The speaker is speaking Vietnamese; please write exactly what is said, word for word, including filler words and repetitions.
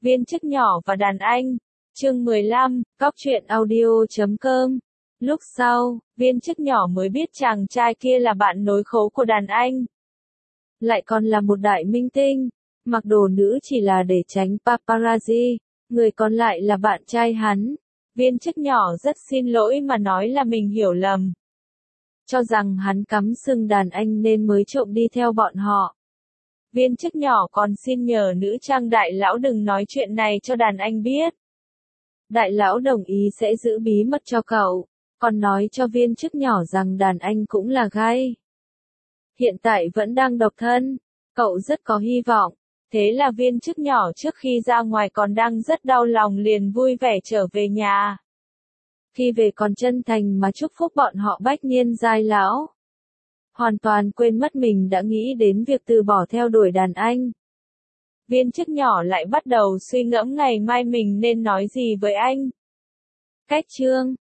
Viên chức nhỏ và đàn anh. Chương mười lăm, Cóc truyện audio chấm com. Lúc sau, viên chức nhỏ mới biết chàng trai kia là bạn nối khố của đàn anh. Lại còn là một đại minh tinh. Mặc đồ nữ chỉ là để tránh paparazzi. Người còn lại là bạn trai hắn. Viên chức nhỏ rất xin lỗi mà nói là mình hiểu lầm. Cho rằng hắn cắm sừng đàn anh nên mới trộm đi theo bọn họ. Viên chức nhỏ còn xin nhờ nữ trang đại lão đừng nói chuyện này cho đàn anh biết. Đại lão đồng ý sẽ giữ bí mật cho cậu, còn nói cho viên chức nhỏ rằng đàn anh cũng là gay. Hiện tại vẫn đang độc thân, cậu rất có hy vọng. Thế là viên chức nhỏ trước khi ra ngoài còn đang rất đau lòng liền vui vẻ trở về nhà. Khi về còn chân thành mà chúc phúc bọn họ bách niên giai lão. Hoàn toàn quên mất mình đã nghĩ đến việc từ bỏ theo đuổi đàn anh. Viên chức nhỏ lại bắt đầu suy ngẫm ngày mai mình nên nói gì với anh. Cách chương